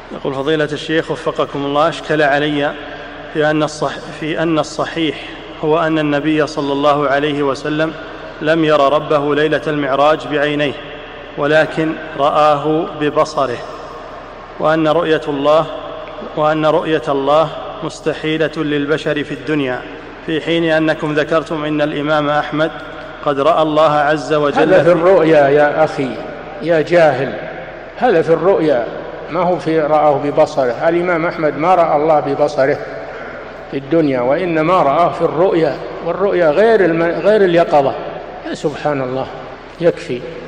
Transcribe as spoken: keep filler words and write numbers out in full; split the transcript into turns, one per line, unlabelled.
يقول فضيلة الشيخ وفقكم الله، أشكل علي في أن, الصح في أن الصحيح هو أن النبي صلى الله عليه وسلم لم ير ربه ليلة المعراج بعينيه ولكن رآه ببصره، وأن رؤية الله وأن رؤية الله مستحيلة للبشر في الدنيا، في حين أنكم ذكرتم إن الإمام أحمد قد رأى الله عز وجل.
هذا في الرؤيا يا أخي يا جاهل، هذا في الرؤيا ما هو في رآه ببصره. الإمام أحمد ما رأى الله ببصره في الدنيا، وإنما رآه في الرؤيا، والرؤيا غير, غير اليقظة. يا سبحان الله، يكفي.